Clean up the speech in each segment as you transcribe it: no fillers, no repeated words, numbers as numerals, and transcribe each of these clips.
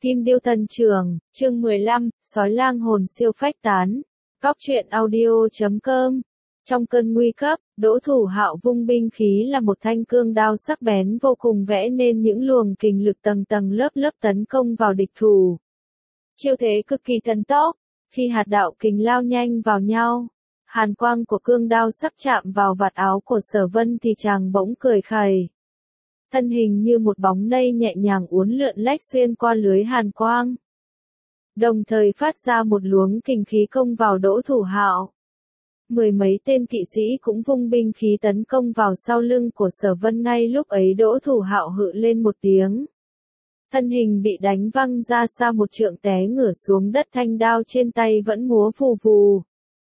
Kim Điêu Thần Trường, chương 15, Sói lang hồn siêu phách tán. Cóc truyện audio.com. Trong cơn nguy cấp, Đỗ Thủ Hạo vung binh khí là một thanh cương đao sắc bén vô cùng vẽ nên những luồng kình lực tầng tầng lớp lớp tấn công vào địch thủ. Chiêu thế cực kỳ thần tốc, khi hạt đạo kình lao nhanh vào nhau, hàn quang của cương đao sắc chạm vào vạt áo của Sở Vân thì chàng bỗng cười khẩy. Thân hình như một bóng mây nhẹ nhàng uốn lượn lách xuyên qua lưới hàn quang, đồng thời phát ra một luồng kình khí công vào Đỗ Thủ Hạo. Mười mấy tên kỵ sĩ cũng vung binh khí tấn công vào sau lưng của Sở Vân. Ngay lúc ấy Đỗ Thủ Hạo hự lên một tiếng, thân hình bị đánh văng ra xa một trượng té ngửa xuống đất, thanh đao trên tay vẫn múa vù vù.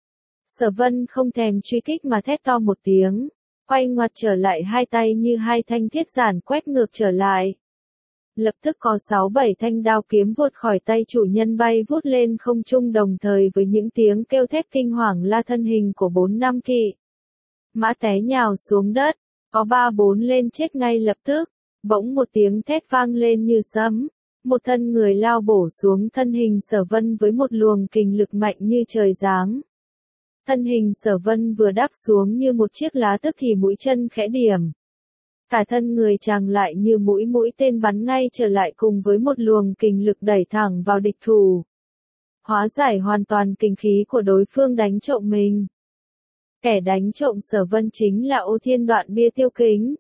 Sở Vân không thèm truy kích mà thét to một tiếng, quay ngoặt trở lại, hai tay như hai thanh thiết giản quét ngược trở lại. Lập tức có 6-7 thanh đao kiếm vụt khỏi tay chủ nhân bay vút lên không trung, đồng thời với những tiếng kêu thét kinh hoàng la thân hình của 4-5 kỵ mã té nhào xuống đất, có 3-4 lên chết ngay lập tức. Bỗng một tiếng thét vang lên như sấm, một thân người lao bổ xuống thân hình Sở Vân với một luồng kình lực mạnh như trời giáng. Thân hình Sở Vân vừa đáp xuống như một chiếc lá, tức thì mũi chân khẽ điểm, cả thân người chàng lại như mũi tên bắn ngay trở lại, cùng với một luồng kình lực đẩy thẳng vào địch thủ, hóa giải hoàn toàn kình khí của đối phương đánh trộm mình. Kẻ đánh trộm Sở Vân chính là Ô Thiên Đoạn Bia Tiêu Kính.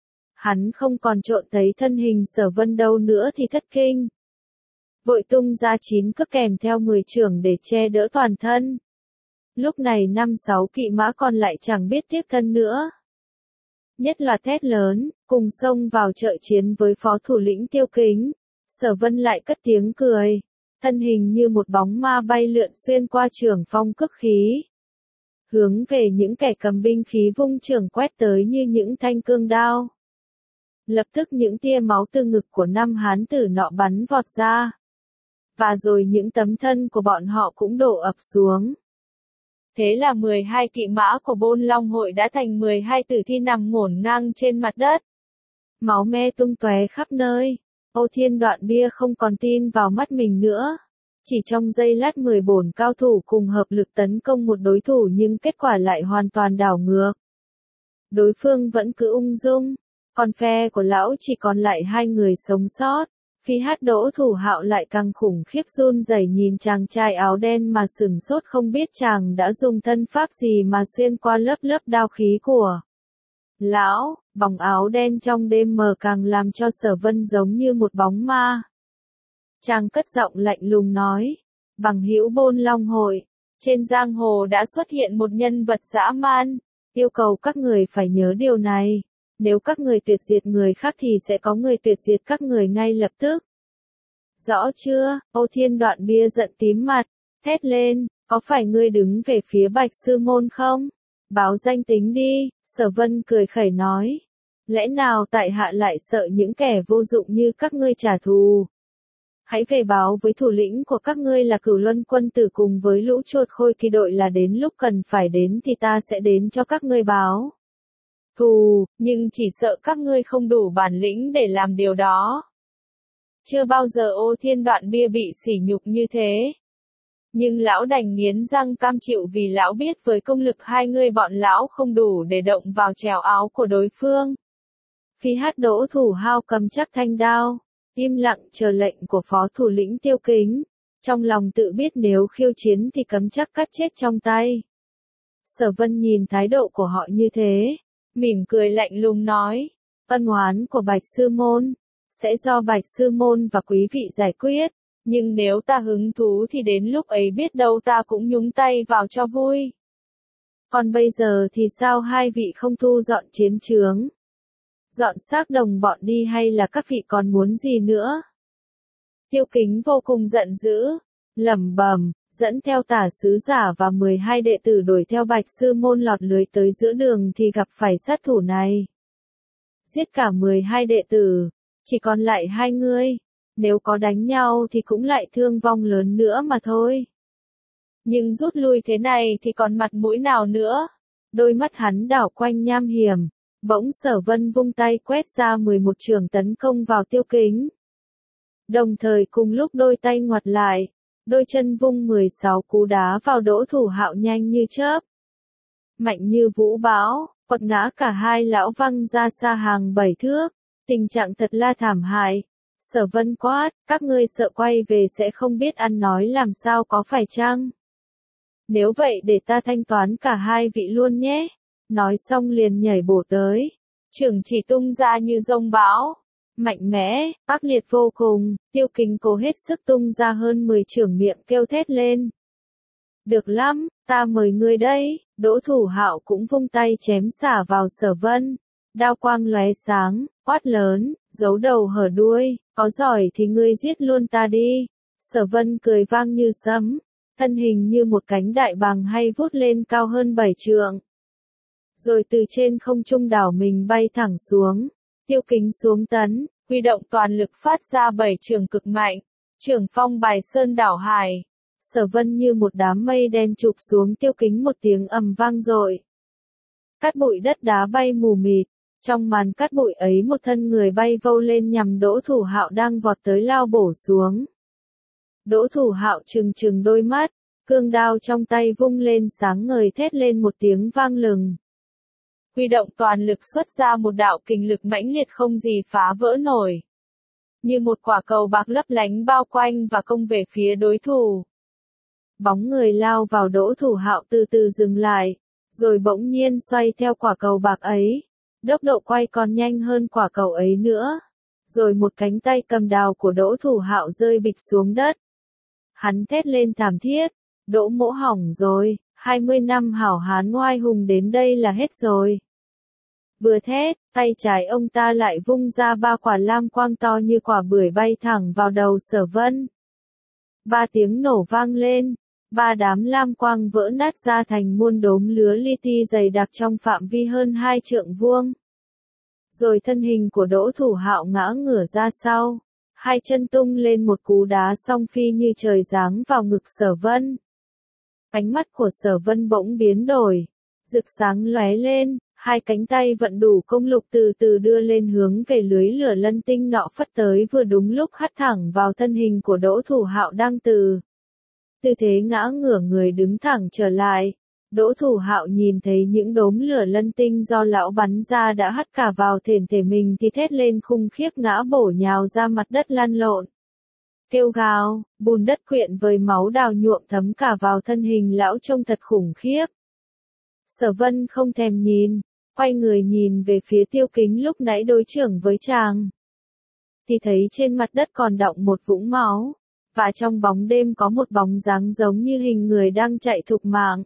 Hắn không còn trộn thấy thân hình Sở Vân đâu nữa thì thất kinh, vội tung ra 9 cước kèm theo 10 chưởng để che đỡ toàn thân. Lúc này 5-6 kỵ mã còn lại chẳng biết tiếp thân nữa, nhất loạt thét lớn, cùng xông vào trợ chiến với phó thủ lĩnh Tiêu Kính. Sở Vân lại cất tiếng cười, thân hình như một bóng ma bay lượn xuyên qua trường phong cước khí, hướng về những kẻ cầm binh khí vung chưởng quét tới như những thanh cương đao. Lập tức những tia máu từ ngực của 5 hán tử nọ bắn vọt ra, và rồi những tấm thân của bọn họ cũng đổ ập xuống. Thế là 12 kỵ mã của Bôn Long hội đã thành 12 tử thi nằm ngổn ngang trên mặt đất. Máu me tung tóe khắp nơi. Ô Thiên Đoạn Bia không còn tin vào mắt mình nữa. Chỉ trong giây lát 10 bổn cao thủ cùng hợp lực tấn công một đối thủ, nhưng kết quả lại hoàn toàn đảo ngược. Đối phương vẫn cứ ung dung, còn phe của lão chỉ còn lại 2 người sống sót. Phi hát Đỗ Thủ Hạo lại càng khủng khiếp, run rẩy nhìn chàng trai áo đen mà sửng sốt, không biết chàng đã dùng thân pháp gì mà xuyên qua lớp lớp đao khí của lão. Bóng áo đen trong đêm mờ càng làm cho Sở Vân giống như một bóng ma. Chàng cất giọng lạnh lùng nói: "Bằng hữu Bôn Long hội, trên giang hồ đã xuất hiện một nhân vật dã man, yêu cầu các người phải nhớ điều này. Nếu các người tuyệt diệt người khác thì sẽ có người tuyệt diệt các người ngay lập tức. Rõ chưa?" Ô Thiên Đoạn Bia giận tím mặt, thét lên: "Có phải ngươi đứng về phía Bạch Sư Môn không? Báo danh tính đi." Sở Vân cười khẩy nói: "Lẽ nào tại hạ lại sợ những kẻ vô dụng như các ngươi trả thù? Hãy về báo với thủ lĩnh của các ngươi là Cửu Luân quân tử cùng với lũ chuột khôi kỳ đội là đến lúc cần phải đến thì ta sẽ đến cho các ngươi báo thù, nhưng chỉ sợ các ngươi không đủ bản lĩnh để làm điều đó." Chưa bao giờ Ô Thiên Đoạn Bia bị sỉ nhục như thế, nhưng lão đành nghiến răng cam chịu, vì lão biết với công lực hai người bọn lão không đủ để động vào trèo áo của đối phương. Phi hát Đỗ Thủ Hạo cầm chắc thanh đao, im lặng chờ lệnh của phó thủ lĩnh Tiêu Kính, trong lòng tự biết nếu khiêu chiến thì cấm chắc cắt chết trong tay. Sở Vân nhìn thái độ của họ như thế, mỉm cười lạnh lùng nói: "Ân oán của Bạch Sư Môn sẽ do Bạch Sư Môn và quý vị giải quyết, nhưng nếu ta hứng thú thì đến lúc ấy biết đâu ta cũng nhúng tay vào cho vui. Còn bây giờ thì sao hai vị không thu dọn chiến trướng, dọn xác đồng bọn đi, hay là các vị còn muốn gì nữa?" Tiêu Kính vô cùng giận dữ, lẩm bẩm, dẫn theo Tả sứ giả và 12 đệ tử đuổi theo Bạch Sư Môn lọt lưới tới giữa đường thì gặp phải sát thủ này. Giết cả 12 đệ tử, chỉ còn lại 2 người, nếu có đánh nhau thì cũng lại thương vong lớn nữa mà thôi. Nhưng rút lui thế này thì còn mặt mũi nào nữa? Đôi mắt hắn đảo quanh nham hiểm, bỗng Sở Vân vung tay quét ra 11 chưởng tấn công vào Tiêu Kính. Đồng thời cùng lúc đôi tay ngoặt lại, đôi chân vung 16 cú đá vào Đỗ Thủ Hạo nhanh như chớp. Mạnh như vũ bão, quật ngã cả hai lão văng ra xa hàng 7 thước. Tình trạng thật là thảm hại. Sở Vân quát, các ngươi sợ quay về sẽ không biết ăn nói làm sao có phải chăng? Nếu vậy để ta thanh toán cả hai vị luôn nhé. Nói xong liền nhảy bổ tới. Chưởng chỉ tung ra như dông bão. Mạnh mẽ, ác liệt vô cùng, Tiêu Kính cố hết sức tung ra hơn 10 chưởng miệng kêu thét lên. Được lắm, ta mời ngươi đây. Đỗ Thủ Hạo cũng vung tay chém xả vào Sở Vân. Đao quang lóe sáng, quát lớn, giấu đầu hở đuôi, có giỏi thì ngươi giết luôn ta đi. Sở Vân cười vang như sấm, thân hình như một cánh đại bàng hay vút lên cao hơn 7 trượng. Rồi từ trên không trung đảo mình bay thẳng xuống. Tiêu Kính xuống tấn, huy động toàn lực phát ra 7 chưởng cực mạnh, chưởng phong bài sơn đảo hải. Sở Vân như một đám mây đen chụp xuống Tiêu Kính một tiếng ầm vang dội. Cát bụi đất đá bay mù mịt, trong màn cát bụi ấy một thân người bay vâu lên nhằm Đỗ Thủ Hạo đang vọt tới lao bổ xuống. Đỗ Thủ Hạo trừng trừng đôi mắt, cương đao trong tay vung lên sáng ngời thét lên một tiếng vang lừng. Huy động toàn lực xuất ra một đạo kình lực mãnh liệt không gì phá vỡ nổi. Như một quả cầu bạc lấp lánh bao quanh và công về phía đối thủ. Bóng người lao vào Đỗ Thủ Hạo từ từ dừng lại, rồi bỗng nhiên xoay theo quả cầu bạc ấy. Tốc độ quay còn nhanh hơn quả cầu ấy nữa. Rồi một cánh tay cầm đào của Đỗ Thủ Hạo rơi bịch xuống đất. Hắn thét lên thảm thiết, Đỗ mỗ hỏng rồi, 20 năm hảo hán oai hùng đến đây là hết rồi. Vừa thét, tay trái ông ta lại vung ra 3 quả lam quang to như quả bưởi bay thẳng vào đầu Sở Vân. 3 tiếng nổ vang lên, 3 đám lam quang vỡ nát ra thành muôn đốm lứa li ti dày đặc trong phạm vi hơn 2 trượng vuông. Rồi thân hình của Đỗ Thủ Hạo ngã ngửa ra sau, hai chân tung lên một cú đá song phi như trời giáng vào ngực Sở Vân. Ánh mắt của Sở Vân bỗng biến đổi, rực sáng lóe lên, hai cánh tay vận đủ công lực từ từ đưa lên hướng về lưới lửa lân tinh nọ phất tới vừa đúng lúc hắt thẳng vào thân hình của Đỗ Thủ Hạo đang tư thế ngã ngửa người đứng thẳng trở lại. Đỗ Thủ Hạo nhìn thấy những đốm lửa lân tinh do lão bắn ra đã hắt cả vào thể mình thì thét lên khủng khiếp ngã bổ nhào ra mặt đất lăn lộn. Kêu gào, bùn đất quyện với máu đào nhuộm thấm cả vào thân hình lão trông thật khủng khiếp. Sở Vân không thèm nhìn, quay người nhìn về phía Tiêu Kính lúc nãy đối chưởng với chàng. Thì thấy trên mặt đất còn đọng một vũng máu, và trong bóng đêm có một bóng dáng giống như hình người đang chạy thục mạng.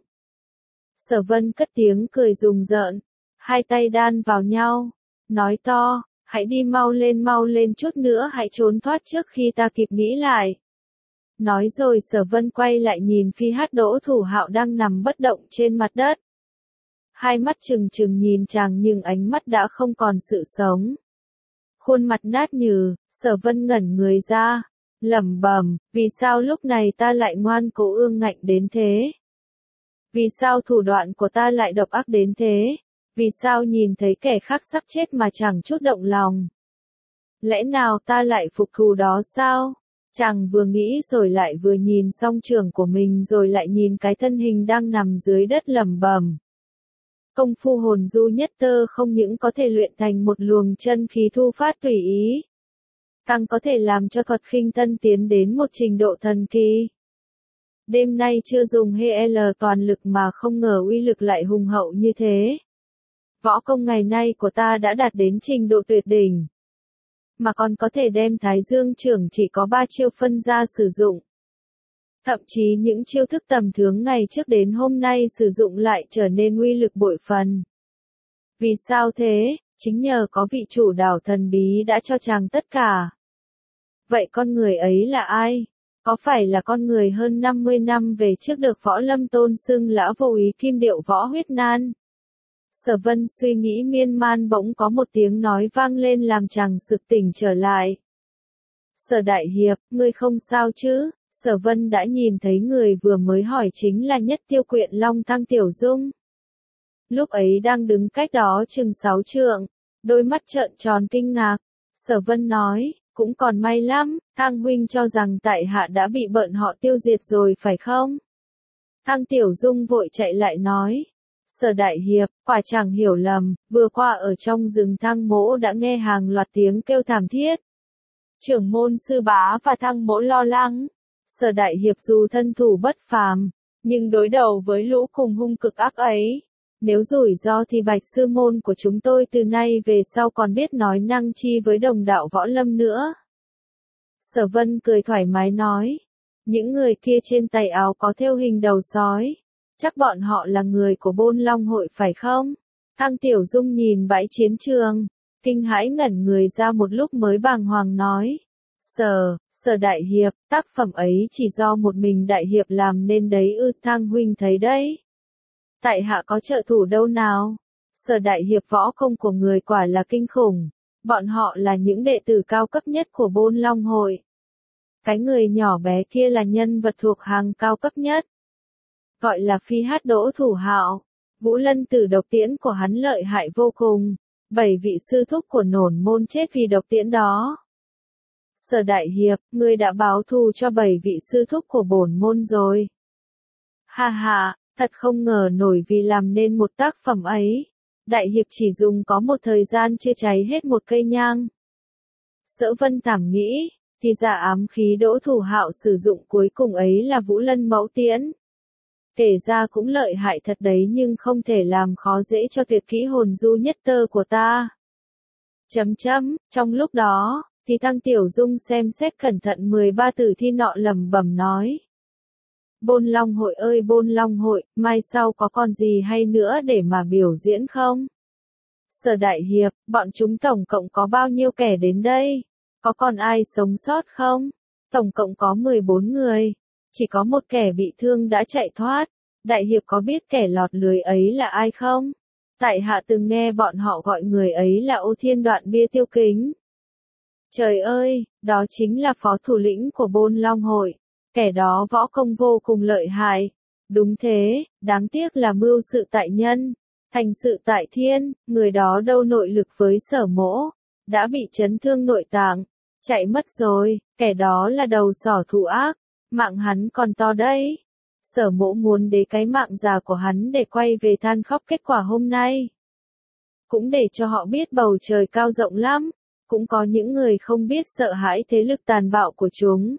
Sở Vân cất tiếng cười rùng rợn, hai tay đan vào nhau, nói to, hãy đi mau lên chút nữa hãy trốn thoát trước khi ta kịp nghĩ lại. Nói rồi Sở Vân quay lại nhìn phi hát Đỗ Thủ Hạo đang nằm bất động trên mặt đất. Hai mắt trừng trừng nhìn chàng nhưng ánh mắt đã không còn sự sống. Khuôn mặt nát nhừ, Sở Vân ngẩn người ra, lẩm bẩm, vì sao lúc này ta lại ngoan cố ương ngạnh đến thế? Vì sao thủ đoạn của ta lại độc ác đến thế? Vì sao nhìn thấy kẻ khác sắp chết mà chẳng chút động lòng? Lẽ nào ta lại phục thù đó sao? Chàng vừa nghĩ rồi lại vừa nhìn song trường của mình rồi lại nhìn cái thân hình đang nằm dưới đất lẩm bẩm. Công phu hồn du nhất tơ không những có thể luyện thành một luồng chân khí thu phát tùy ý, càng có thể làm cho thuật khinh tân tiến đến một trình độ thần kỳ. Đêm nay chưa dùng HL toàn lực mà không ngờ uy lực lại hùng hậu như thế. Võ công ngày nay của ta đã đạt đến trình độ tuyệt đỉnh, mà còn có thể đem Thái Dương Trưởng chỉ có 3 chiêu phân ra sử dụng. Thậm chí những chiêu thức tầm thường ngày trước đến hôm nay sử dụng lại trở nên uy lực bội phần. Vì sao thế? Chính nhờ có vị chủ đảo thần bí đã cho chàng tất cả. Vậy con người ấy là ai? Có phải là con người hơn 50 năm về trước được Võ Lâm tôn xưng lã vô ý kim điệu võ huyết nan? Sở Vân suy nghĩ miên man bỗng có một tiếng nói vang lên làm chàng sực tỉnh trở lại. Sở Đại Hiệp, ngươi không sao chứ? Sở Vân đã nhìn thấy người vừa mới hỏi chính là Nhất Tiêu Quyện Long Thăng Tiểu Dung. Lúc ấy đang đứng cách đó chừng 6 trượng, đôi mắt trợn tròn kinh ngạc. Sở Vân nói, Cũng còn may lắm, Thang huynh cho rằng tại hạ đã bị bọn họ tiêu diệt rồi phải không? Thang Tiểu Dung vội chạy lại nói. Sở đại hiệp, quả chẳng hiểu lầm, vừa qua ở trong rừng Thang mỗ đã nghe hàng loạt tiếng kêu thảm thiết. Trưởng môn sư bá và Thang mỗ lo lắng. Sở đại hiệp dù thân thủ bất phàm, nhưng đối đầu với lũ cùng hung cực ác ấy, nếu rủi ro thì Bạch sư môn của chúng tôi từ nay về sau còn biết nói năng chi với đồng đạo võ lâm nữa. Sở Vân cười thoải mái nói, những người kia trên tay áo có thêu hình đầu sói, chắc bọn họ là người của Bôn Long hội phải không? Thang Tiểu Dung nhìn bãi chiến trường, kinh hãi ngẩn người ra một lúc mới bàng hoàng nói. Sở đại hiệp, tác phẩm ấy chỉ do một mình đại hiệp làm nên đấy ư? Thang huynh thấy đấy. Tại hạ có trợ thủ đâu nào? Sở đại hiệp võ công của người quả là kinh khủng. Bọn họ là những đệ tử cao cấp nhất của Bôn Long hội. Cái người nhỏ bé kia là nhân vật thuộc hàng cao cấp nhất. Gọi là Phi Hát Đỗ Thủ Hạo. Vũ Lân Tử độc tiễn của hắn lợi hại vô cùng. 7 vị sư thúc của Nổn môn chết vì độc tiễn đó. Sở đại hiệp, ngươi đã báo thù cho 7 vị sư thúc của bổn môn rồi. Ha ha, thật không ngờ nổi vì làm nên một tác phẩm ấy. Đại hiệp chỉ dùng có một thời gian chưa cháy hết một cây nhang. Sở Vân thảm nghĩ, thì ra ám khí Đỗ Thủ Hạo sử dụng cuối cùng ấy là Vũ Lân Mẫu Tiễn. Kể ra cũng lợi hại thật đấy nhưng không thể làm khó dễ cho tuyệt kỹ hồn du nhất tơ của ta. Trong lúc đó, thì Thang Tiểu Dung xem xét cẩn thận 13 tử thi nọ lẩm bẩm nói. Bôn Long hội ơi Bôn Long hội, mai sau có còn gì hay nữa để mà biểu diễn không? Sở đại hiệp, bọn chúng tổng cộng có bao nhiêu kẻ đến đây? Có còn ai sống sót không? Tổng cộng có 14 người. Chỉ có một kẻ bị thương đã chạy thoát. Đại hiệp có biết kẻ lọt lưới ấy là ai không? Tại hạ từng nghe bọn họ gọi người ấy là Ô Thiên Đoạn Bia Tiêu Kính. Trời ơi, đó chính là phó thủ lĩnh của Bôn Long hội. Kẻ đó võ công vô cùng lợi hại. Đúng thế, đáng tiếc là mưu sự tại nhân, thành sự tại thiên, người đó đâu nội lực với Sở mỗ. Đã bị chấn thương nội tạng, chạy mất rồi, kẻ đó là đầu sỏ thủ ác, mạng hắn còn to đấy. Sở mỗ muốn để cái mạng già của hắn để quay về than khóc kết quả hôm nay. Cũng để cho họ biết bầu trời cao rộng lắm, cũng có những người không biết sợ hãi thế lực tàn bạo của chúng.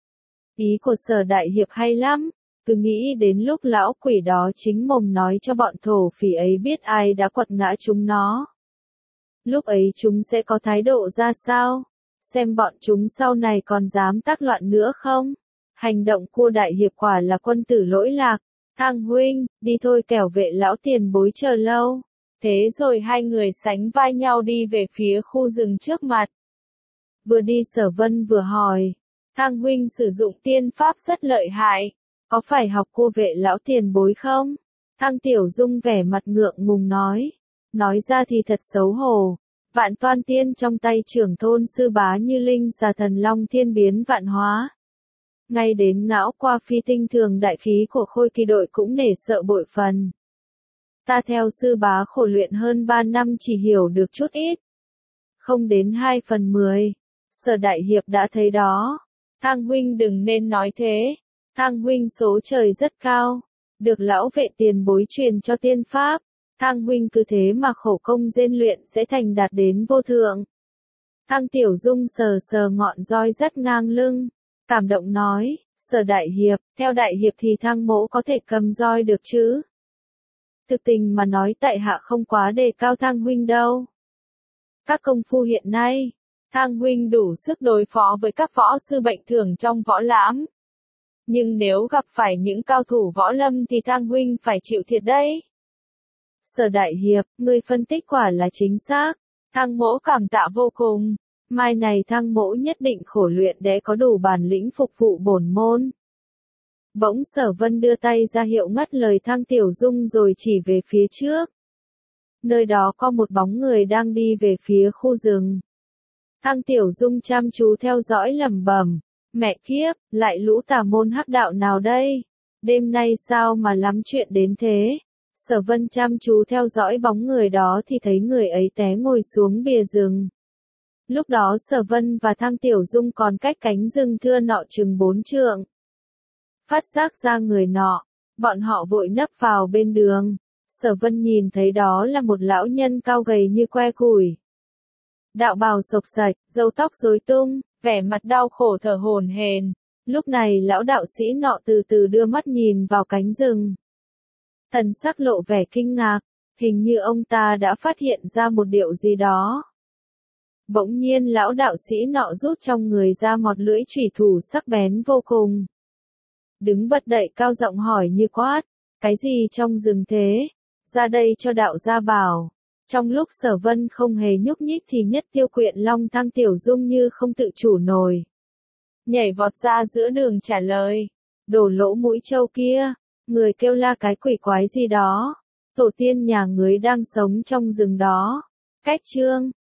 Ý của Sở đại hiệp hay lắm, cứ nghĩ đến lúc lão quỷ đó chính mồm nói cho bọn thổ phỉ ấy biết ai đã quật ngã chúng nó. Lúc ấy chúng sẽ có thái độ ra sao? Xem bọn chúng sau này còn dám tác loạn nữa không? Hành động của đại hiệp quả là quân tử lỗi lạc. Thang huynh, đi thôi kẻo vệ lão tiền bối chờ lâu. Thế rồi hai người sánh vai nhau đi về phía khu rừng trước mặt. Vừa đi Sở Vân vừa hỏi. Thang huynh sử dụng tiên pháp rất lợi hại. Có phải học cô vệ lão tiền bối không? Thang Tiểu Dung vẻ mặt ngượng ngùng nói. Nói ra thì thật xấu hổ. Vạn toan tiên trong tay trưởng thôn sư bá như linh xà thần long thiên biến vạn hóa. Ngay đến ngão qua phi tinh thường đại khí của Khôi Kỳ đội cũng nể sợ bội phần. Ta theo sư bá khổ luyện hơn 3 năm chỉ hiểu được chút ít. Không đến 2/10. Sở đại hiệp đã thấy đó. Thang huynh đừng nên nói thế. Thang huynh số trời rất cao. Được lão vệ tiền bối truyền cho tiên pháp. Thang huynh cứ thế mà khổ công rèn luyện sẽ thành đạt đến vô thượng. Thang Tiểu Dung sờ sờ ngọn roi rất ngang lưng. Cảm động nói, Sở đại hiệp, theo đại hiệp thì Thang mỗ có thể cầm roi được chứ? Thực tình mà nói tại hạ không quá đề cao Thang huynh đâu. Các công phu hiện nay, Thang huynh đủ sức đối phó với các võ sư bệnh thường trong võ lãm. Nhưng nếu gặp phải những cao thủ võ lâm thì Thang huynh phải chịu thiệt đấy. Sở đại hiệp, người phân tích quả là chính xác. Thang mỗ cảm tạ vô cùng. Mai này Thang mỗ nhất định khổ luyện để có đủ bản lĩnh phục vụ bổn môn. Bỗng Sở Vân đưa tay ra hiệu ngắt lời Thang Tiểu Dung rồi chỉ về phía trước. Nơi đó có một bóng người đang đi về phía khu rừng. Thang Tiểu Dung chăm chú theo dõi lẩm bẩm. Mẹ kiếp, lại lũ tà môn hắc đạo nào đây? Đêm nay sao mà lắm chuyện đến thế? Sở Vân chăm chú theo dõi bóng người đó thì thấy người ấy té ngồi xuống bìa rừng. Lúc đó Sở Vân và Thang Tiểu Dung còn cách cánh rừng thưa nọ chừng 4 trượng. Phát giác ra người nọ, bọn họ vội nấp vào bên đường. Sở Vân nhìn thấy đó là một lão nhân cao gầy như que củi. Đạo bào xộc xạch, râu tóc rối tung, vẻ mặt đau khổ thở hổn hển. Lúc này lão đạo sĩ nọ từ từ đưa mắt nhìn vào cánh rừng. Thần sắc lộ vẻ kinh ngạc, hình như ông ta đã phát hiện ra một điều gì đó. Bỗng nhiên lão đạo sĩ nọ rút trong người ra một lưỡi chủy thủ sắc bén vô cùng. Đứng bật dậy cao giọng hỏi như quát, cái gì trong rừng thế? Ra đây cho đạo gia bảo. Trong lúc Sở Vân không hề nhúc nhích thì Nhất Tiêu Quyện Long Thang Tiểu Dung như không tự chủ nổi. Nhảy vọt ra giữa đường trả lời, đổ lỗ mũi trâu kia, người kêu la cái quỷ quái gì đó, tổ tiên nhà ngươi đang sống trong rừng đó. Cách chương